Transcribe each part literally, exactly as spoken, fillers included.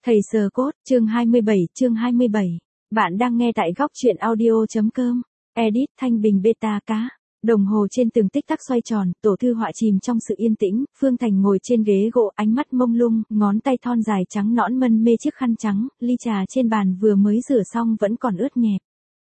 Thầy sờ cốt, chương hai mươi bảy, chương hai mươi bảy. Bạn đang nghe tại góc truyện audio.com. Edit Thanh Bình beta cá. Đồng hồ trên từng tích tắc xoay tròn, tổ thư họa chìm trong sự yên tĩnh, Phương Thành ngồi trên ghế gỗ, ánh mắt mông lung, ngón tay thon dài trắng nõn mân mê chiếc khăn trắng, ly trà trên bàn vừa mới rửa xong vẫn còn ướt nhẹp.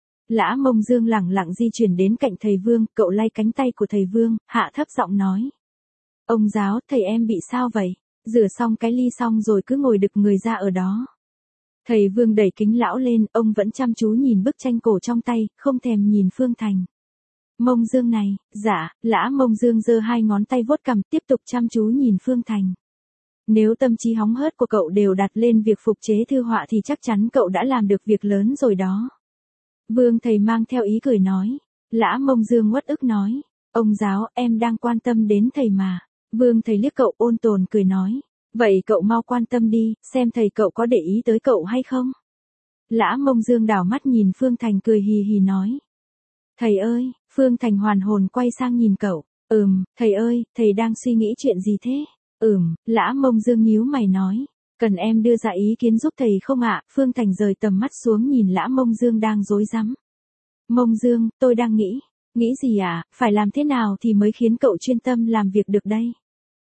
Lã Mông Dương lẳng lặng di chuyển đến cạnh thầy Vương, cậu lay cánh tay của thầy Vương, hạ thấp giọng nói. Ông giáo, thầy em bị sao vậy? Rửa xong cái ly xong rồi cứ ngồi đực người ra ở đó. Thầy Vương đẩy kính lão lên, ông vẫn chăm chú nhìn bức tranh cổ trong tay, không thèm nhìn Phương Thành. Mông Dương này, dạ, Lã Mông Dương giơ hai ngón tay vuốt cằm, tiếp tục chăm chú nhìn Phương Thành. Nếu tâm trí hóng hớt của cậu đều đặt lên việc phục chế thư họa thì chắc chắn cậu đã làm được việc lớn rồi đó. Vương thầy mang theo ý cười nói. Lã Mông Dương uất ức nói. Ông giáo, em đang quan tâm đến thầy mà. Vương thầy liếc cậu ôn tồn cười nói. Vậy cậu mau quan tâm đi, xem thầy cậu có để ý tới cậu hay không? Lã Mông Dương đảo mắt nhìn Phương Thành cười hì hì nói. Thầy ơi, Phương Thành hoàn hồn quay sang nhìn cậu. Ừm, thầy ơi, thầy đang suy nghĩ chuyện gì thế? Ừm, Lã Mông Dương nhíu mày nói. Cần em đưa ra ý kiến giúp thầy không ạ? Phương Thành rời tầm mắt xuống nhìn Lã Mông Dương đang rối rắm. Mông Dương, tôi đang nghĩ. Nghĩ gì à, phải làm thế nào thì mới khiến cậu chuyên tâm làm việc được đây?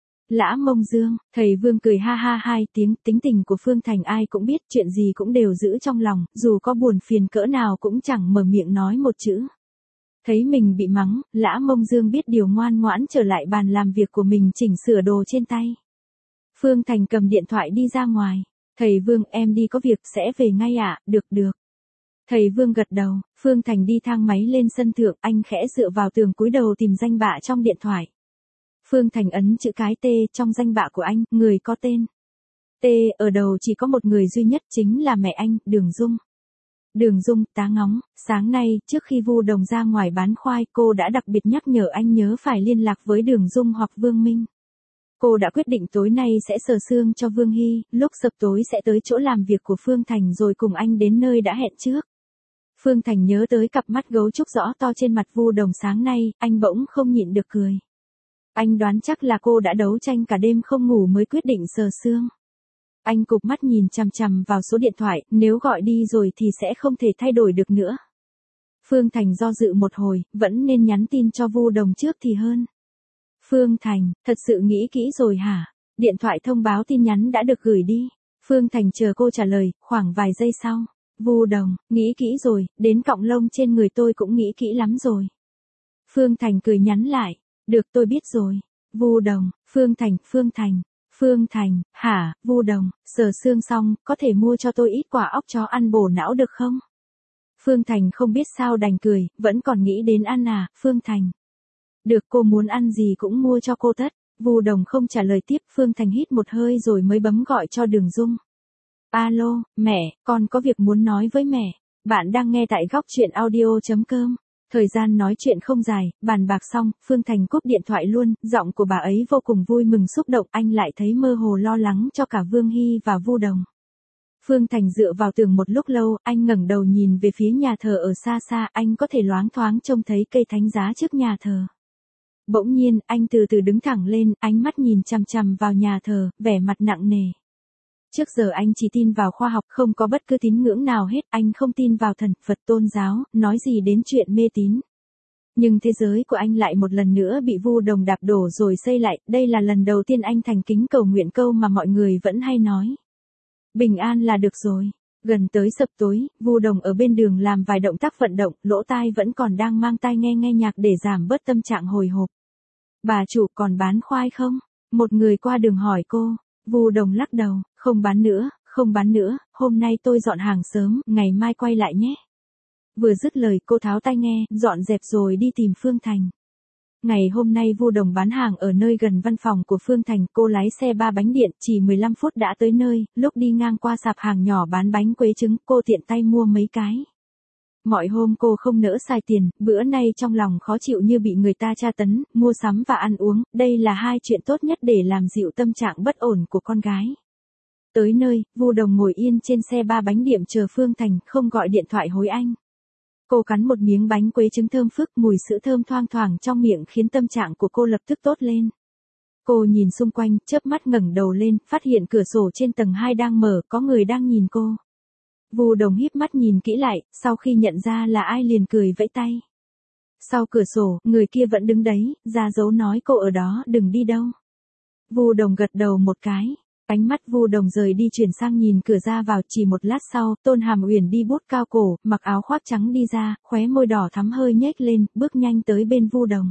Lã Mông Dương, thầy Vương cười ha ha hai tiếng, tính tình của Phương Thành ai cũng biết, chuyện gì cũng đều giữ trong lòng, dù có buồn phiền cỡ nào cũng chẳng mở miệng nói một chữ. Thấy mình bị mắng, Lã Mông Dương biết điều ngoan ngoãn trở lại bàn làm việc của mình chỉnh sửa đồ trên tay. Phương Thành cầm điện thoại đi ra ngoài. Thầy Vương, em đi có việc sẽ về ngay ạ, à? Được được. Thầy Vương gật đầu, Phương Thành đi thang máy lên sân thượng, anh khẽ dựa vào tường cúi đầu tìm danh bạ trong điện thoại. Phương Thành ấn chữ cái T trong danh bạ của anh, người có tên. T ở đầu chỉ có một người duy nhất, chính là mẹ anh, Đường Dung. Đường Dung, tá ngóng, sáng nay, trước khi Vu Đồng ra ngoài bán khoai, cô đã đặc biệt nhắc nhở anh nhớ phải liên lạc với Đường Dung hoặc Vương Minh. Cô đã quyết định tối nay sẽ sờ xương cho Vương Hy, lúc sập tối sẽ tới chỗ làm việc của Phương Thành rồi cùng anh đến nơi đã hẹn trước. Phương Thành nhớ tới cặp mắt gấu trúc rõ to trên mặt Vu Đồng sáng nay, anh bỗng không nhịn được cười. Anh đoán chắc là cô đã đấu tranh cả đêm không ngủ mới quyết định sờ xương. Anh cụp mắt nhìn chằm chằm vào số điện thoại, nếu gọi đi rồi thì sẽ không thể thay đổi được nữa. Phương Thành do dự một hồi, vẫn nên nhắn tin cho Vu Đồng trước thì hơn. Phương Thành, thật sự nghĩ kỹ rồi hả? Điện thoại thông báo tin nhắn đã được gửi đi. Phương Thành chờ cô trả lời, khoảng vài giây sau. Vu Đồng, nghĩ kỹ rồi, đến cọng lông trên người tôi cũng nghĩ kỹ lắm rồi. Phương Thành cười nhắn lại. Được, tôi biết rồi. Vu Đồng, Phương Thành, Phương Thành. Phương Thành, hả, Vu Đồng, sờ xương xong, có thể mua cho tôi ít quả óc chó ăn bổ não được không? Phương Thành không biết sao đành cười, vẫn còn nghĩ đến ăn à, Phương Thành. Được, cô muốn ăn gì cũng mua cho cô tất. Vu Đồng không trả lời tiếp, Phương Thành hít một hơi rồi mới bấm gọi cho Đường Dung. Alo, mẹ, con có việc muốn nói với mẹ. Bạn đang nghe tại góc truyện audio.com. Thời gian nói chuyện không dài, bàn bạc xong, Phương Thành cúp điện thoại luôn, giọng của bà ấy vô cùng vui mừng xúc động, anh lại thấy mơ hồ lo lắng cho cả Vương Hy và Vu Đồng. Phương Thành dựa vào tường một lúc lâu, anh ngẩng đầu nhìn về phía nhà thờ ở xa xa, anh có thể loáng thoáng trông thấy cây thánh giá trước nhà thờ. Bỗng nhiên, anh từ từ đứng thẳng lên, ánh mắt nhìn chằm chằm vào nhà thờ, vẻ mặt nặng nề. Trước giờ anh chỉ tin vào khoa học, không có bất cứ tín ngưỡng nào hết, anh không tin vào thần, Phật tôn giáo, nói gì đến chuyện mê tín. Nhưng thế giới của anh lại một lần nữa bị Vu Đồng đạp đổ rồi xây lại, đây là lần đầu tiên anh thành kính cầu nguyện câu mà mọi người vẫn hay nói. Bình an là được rồi. Gần tới sập tối, Vu Đồng ở bên đường làm vài động tác vận động, lỗ tai vẫn còn đang mang tai nghe nghe nhạc để giảm bớt tâm trạng hồi hộp. Bà chủ còn bán khoai không? Một người qua đường hỏi cô. Vu Đồng lắc đầu, không bán nữa, không bán nữa, hôm nay tôi dọn hàng sớm, ngày mai quay lại nhé. Vừa dứt lời cô tháo tai nghe, dọn dẹp rồi đi tìm Phương Thành. Ngày hôm nay Vu Đồng bán hàng ở nơi gần văn phòng của Phương Thành, cô lái xe ba bánh điện, chỉ mười lăm phút đã tới nơi, lúc đi ngang qua sạp hàng nhỏ bán bánh quế trứng, cô tiện tay mua mấy cái. Mọi hôm cô không nỡ xài tiền, bữa nay trong lòng khó chịu như bị người ta tra tấn, mua sắm và ăn uống, đây là hai chuyện tốt nhất để làm dịu tâm trạng bất ổn của con gái. Tới nơi, Vu Đồng ngồi yên trên xe ba bánh điểm chờ Phương Thành, không gọi điện thoại hối anh. Cô cắn một miếng bánh quế trứng thơm phức, mùi sữa thơm thoang thoảng trong miệng khiến tâm trạng của cô lập tức tốt lên. Cô nhìn xung quanh, chớp mắt ngẩng đầu lên, phát hiện cửa sổ trên tầng hai đang mở, có người đang nhìn cô. Vu Đồng híp mắt nhìn kỹ lại, sau khi nhận ra là ai liền cười vẫy tay. Sau cửa sổ, người kia vẫn đứng đấy, ra dấu nói cô ở đó đừng đi đâu. Vu Đồng gật đầu một cái. Ánh mắt Vu Đồng rời đi chuyển sang nhìn cửa ra vào, chỉ một lát sau, Tôn Hàm Uyển đi bút cao cổ, mặc áo khoác trắng đi ra, khóe môi đỏ thắm hơi nhếch lên, bước nhanh tới bên Vu Đồng.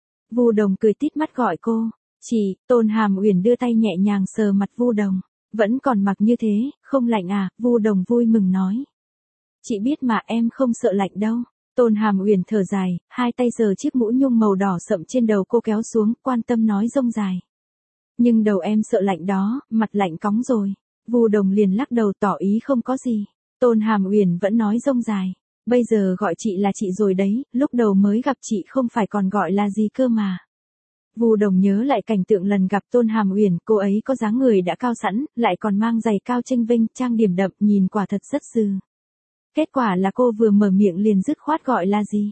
Vu Đồng cười tít mắt gọi cô, "Chị." Tôn Hàm Uyển đưa tay nhẹ nhàng sờ mặt Vu Đồng, "Vẫn còn mặc như thế, không lạnh à?" Vu Đồng vui mừng nói. "Chị biết mà, em không sợ lạnh đâu." Tôn Hàm Uyển thở dài, hai tay sờ chiếc mũ nhung màu đỏ sậm trên đầu cô kéo xuống, quan tâm nói rông dài. "Nhưng đầu em sợ lạnh đó, mặt lạnh cóng rồi." Vu Đồng liền lắc đầu tỏ ý không có gì. Tôn Hàm Uyển vẫn nói rông dài. "Bây giờ gọi chị là chị rồi đấy, lúc đầu mới gặp chị không phải còn gọi là gì cơ mà." Vu Đồng nhớ lại cảnh tượng lần gặp Tôn Hàm Uyển, cô ấy có dáng người đã cao sẵn, lại còn mang giày cao chênh vênh, trang điểm đậm, nhìn quả thật rất dư. Kết quả là cô vừa mở miệng liền dứt khoát gọi là gì?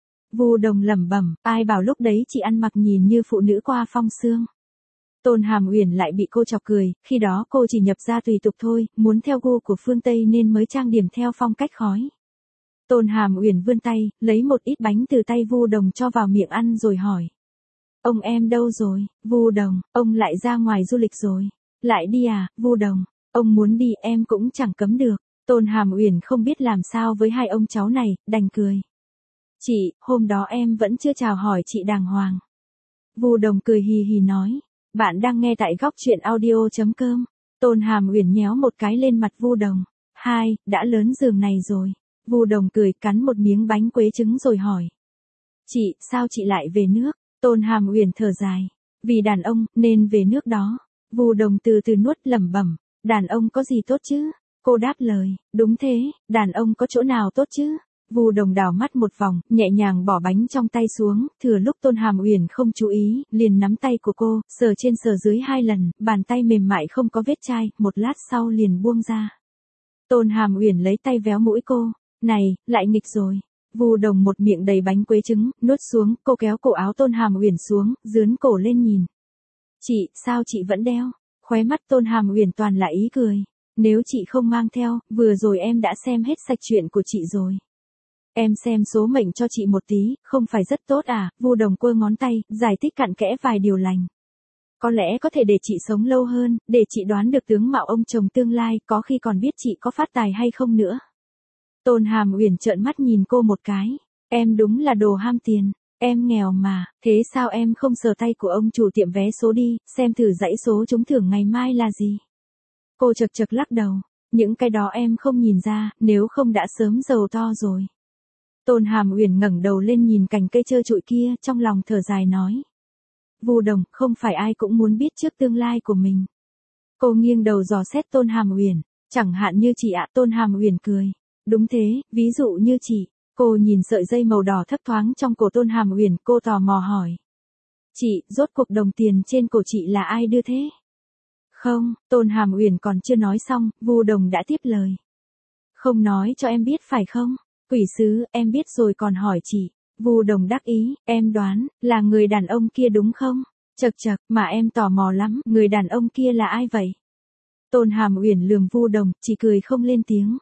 Vu Đồng lẩm bẩm, ai bảo lúc đấy chị ăn mặc nhìn như phụ nữ qua phong sương. Tôn Hàm Uyển lại bị cô chọc cười, khi đó cô chỉ nhập gia tùy tục thôi, muốn theo gu của phương Tây nên mới trang điểm theo phong cách khói. Tôn Hàm Uyển vươn tay, lấy một ít bánh từ tay Vu Đồng cho vào miệng ăn rồi hỏi. "Ông em đâu rồi?" "Vu Đồng, ông lại ra ngoài du lịch rồi." "Lại đi à?" "Vu Đồng, ông muốn đi em cũng chẳng cấm được." Tôn Hàm Uyển không biết làm sao với hai ông cháu này, đành cười. "Chị, hôm đó em vẫn chưa chào hỏi chị đàng hoàng." Vu Đồng cười hì hì nói. Bạn đang nghe tại góc truyện audio chấm com. Tôn Hàm Uyển nhéo một cái lên mặt Vu Đồng. "Hai, đã lớn giường này rồi." Vu Đồng cười cắn một miếng bánh quế trứng rồi hỏi. "Chị, sao chị lại về nước?" Tôn Hàm Uyển thở dài. "Vì đàn ông, nên về nước đó." Vu Đồng từ từ nuốt lẩm bẩm. "Đàn ông có gì tốt chứ?" Cô đáp lời. "Đúng thế, đàn ông có chỗ nào tốt chứ?" Vu Đồng đảo mắt một vòng, nhẹ nhàng bỏ bánh trong tay xuống, thừa lúc Tôn Hàm Uyển không chú ý, liền nắm tay của cô, sờ trên sờ dưới hai lần, bàn tay mềm mại không có vết chai, một lát sau liền buông ra. Tôn Hàm Uyển lấy tay véo mũi cô, "Này, lại nghịch rồi." Vu Đồng một miệng đầy bánh quế trứng, nuốt xuống, cô kéo cổ áo Tôn Hàm Uyển xuống, dướn cổ lên nhìn. "Chị, sao chị vẫn đeo?" Khóe mắt Tôn Hàm Uyển toàn là ý cười. "Nếu chị không mang theo, vừa rồi em đã xem hết sạch chuyện của chị rồi. Em xem số mệnh cho chị một tí, không phải rất tốt à?" Vu Đồng quơ ngón tay, giải thích cặn kẽ vài điều lành. "Có lẽ có thể để chị sống lâu hơn, để chị đoán được tướng mạo ông chồng tương lai, có khi còn biết chị có phát tài hay không nữa." Tôn Hàm Uyển trợn mắt nhìn cô một cái. "Em đúng là đồ ham tiền. Em nghèo mà, thế sao em không sờ tay của ông chủ tiệm vé số đi, xem thử dãy số trúng thưởng ngày mai là gì?" Cô chật chật lắc đầu. "Những cái đó em không nhìn ra, nếu không đã sớm giàu to rồi." Tôn Hàm Uyển ngẩng đầu lên nhìn cành cây trơ trụi kia, trong lòng thở dài nói. "Vu Đồng, không phải ai cũng muốn biết trước tương lai của mình." Cô nghiêng đầu dò xét Tôn Hàm Uyển. "Chẳng hạn như chị ạ." Tôn Hàm Uyển cười. "Đúng thế, ví dụ như chị." Cô nhìn sợi dây màu đỏ thấp thoáng trong cổ Tôn Hàm Uyển, cô tò mò hỏi. "Chị, rốt cuộc đồng tiền trên cổ chị là ai đưa thế?" "Không." Tôn Hàm Uyển còn chưa nói xong, Vu Đồng đã tiếp lời. "Không nói cho em biết phải không? Quỷ sứ, em biết rồi còn hỏi chị." Vu Đồng đắc ý, "Em đoán, là người đàn ông kia đúng không?" "Chậc chậc, mà em tò mò lắm, người đàn ông kia là ai vậy?" Tôn Hàm Uyển lườm Vu Đồng, chỉ cười không lên tiếng.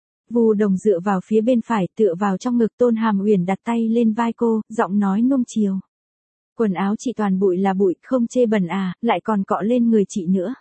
Vu Đồng dựa vào phía bên phải, tựa vào trong ngực Tôn Hàm Uyển, đặt tay lên vai cô, giọng nói nuông chiều. "Quần áo chị toàn bụi là bụi, không chê bẩn à, lại còn cọ lên người chị nữa."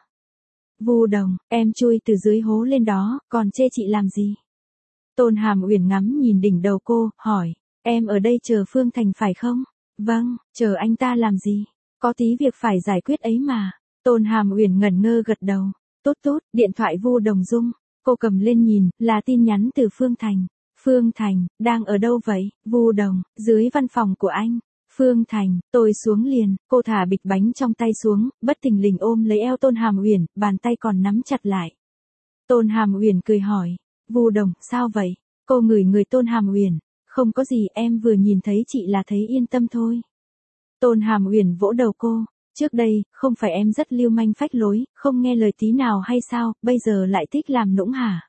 "Vu Đồng, em chui từ dưới hố lên đó, còn chê chị làm gì?" Tôn Hàm Uyển ngắm nhìn đỉnh đầu cô, hỏi. "Em ở đây chờ Phương Thành phải không?" "Vâng, chờ anh ta làm gì? Có tí việc phải giải quyết ấy mà." Tôn Hàm Uyển ngẩn ngơ gật đầu. "Tốt tốt." Điện thoại Vu Đồng rung. Cô cầm lên nhìn, là tin nhắn từ Phương Thành. "Phương Thành, đang ở đâu vậy?" "Vu Đồng, dưới văn phòng của anh." "Phương Thành, tôi xuống liền." Cô thả bịch bánh trong tay xuống, bất thình lình ôm lấy eo Tôn Hàm Uyển, bàn tay còn nắm chặt lại. Tôn Hàm Uyển cười hỏi. "Vu Đồng, sao vậy?" Cô ngửi người Tôn Hàm Uyển. "Không có gì, em vừa nhìn thấy chị là thấy yên tâm thôi." Tôn Hàm Uyển vỗ đầu cô. "Trước đây, không phải em rất lưu manh phách lối, không nghe lời tí nào hay sao, bây giờ lại thích làm nũng hả?"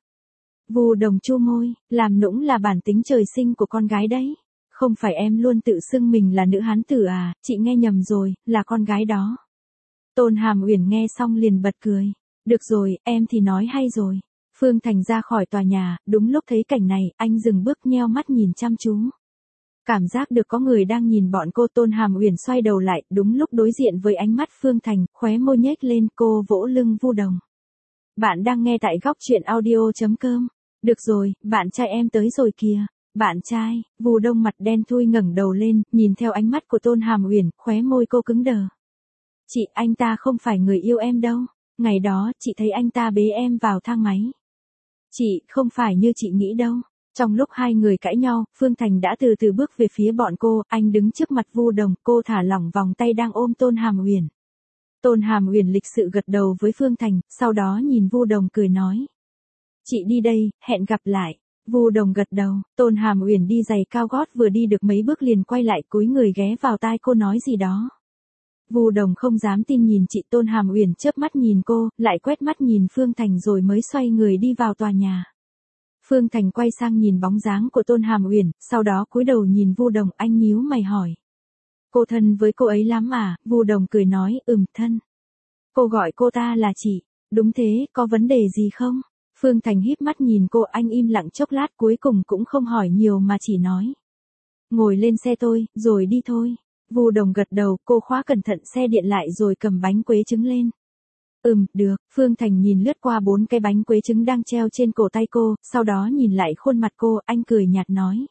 Vu Đồng chu môi, "Làm nũng là bản tính trời sinh của con gái đấy. Không phải em luôn tự xưng mình là nữ hán tử à, chị nghe nhầm rồi, là con gái đó." Tôn Hàm Uyển nghe xong liền bật cười. Được rồi, em thì nói hay rồi. Phương Thành ra khỏi tòa nhà, đúng lúc thấy cảnh này, anh dừng bước nheo mắt nhìn chăm chú. Cảm giác được có người đang nhìn bọn cô. Tôn Hàm Uyển xoay đầu lại, đúng lúc đối diện với ánh mắt Phương Thành, khóe môi nhếch lên, cô vỗ lưng Vu Đồng. Bạn đang nghe tại góc truyện audio.com. Được rồi, bạn trai em tới rồi kìa. Bạn trai, Vu Đông mặt đen thui ngẩng đầu lên, nhìn theo ánh mắt của Tôn Hàm Uyển, khóe môi cô cứng đờ. Chị, anh ta không phải người yêu em đâu. Ngày đó, chị thấy anh ta bế em vào thang máy. Chị, không phải như chị nghĩ đâu. Trong lúc hai người cãi nhau, Phương Thành đã từ từ bước về phía bọn cô, anh đứng trước mặt Vu Đồng, cô thả lỏng vòng tay đang ôm Tôn Hàm Uyển. Tôn Hàm Uyển lịch sự gật đầu với Phương Thành, sau đó nhìn Vu Đồng cười nói. Chị đi đây, hẹn gặp lại. Vu Đồng gật đầu, Tôn Hàm Uyển đi giày cao gót vừa đi được mấy bước liền quay lại cúi người ghé vào tai cô nói gì đó. Vu Đồng không dám tin nhìn chị. Tôn Hàm Uyển chớp mắt nhìn cô, lại quét mắt nhìn Phương Thành rồi mới xoay người đi vào tòa nhà. Phương Thành quay sang nhìn bóng dáng của Tôn Hàm Uyển, sau đó cúi đầu nhìn Vu Đồng, anh nhíu mày hỏi. Cô thân với cô ấy lắm à? Vu Đồng cười nói, ừm thân. Cô gọi cô ta là chị. Đúng thế, có vấn đề gì không? Phương Thành híp mắt nhìn cô, anh im lặng chốc lát cuối cùng cũng không hỏi nhiều mà chỉ nói. Ngồi lên xe tôi, rồi đi thôi. Vu Đồng gật đầu, cô khóa cẩn thận xe điện lại rồi cầm bánh quế trứng lên. Ừm, được. Phương Thành nhìn lướt qua bốn cái bánh quế trứng đang treo trên cổ tay cô, sau đó nhìn lại khuôn mặt cô, anh cười nhạt nói.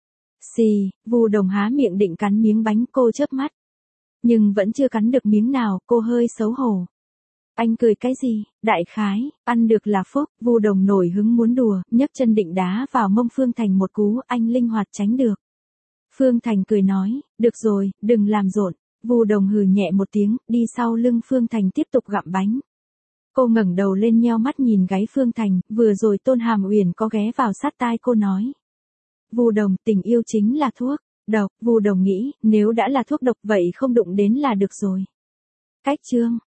Xì, Vu Đồng há miệng định cắn miếng bánh, cô chớp mắt. Nhưng vẫn chưa cắn được miếng nào, cô hơi xấu hổ. Anh cười cái gì? Đại khái, ăn được là phúc. Vu Đồng nổi hứng muốn đùa, nhấc chân định đá vào mông Phương Thành một cú, anh linh hoạt tránh được. Phương Thành cười nói, được rồi, đừng làm rộn. Vu Đồng hừ nhẹ một tiếng, đi sau lưng Phương Thành tiếp tục gặm bánh. Cô ngẩng đầu lên nheo mắt nhìn gáy Phương Thành, vừa rồi Tôn Hàm Uyển có ghé vào sát tai cô nói. Vu Đồng, tình yêu chính là thuốc độc. Vu Đồng nghĩ, nếu đã là thuốc độc vậy không đụng đến là được rồi. Cách chương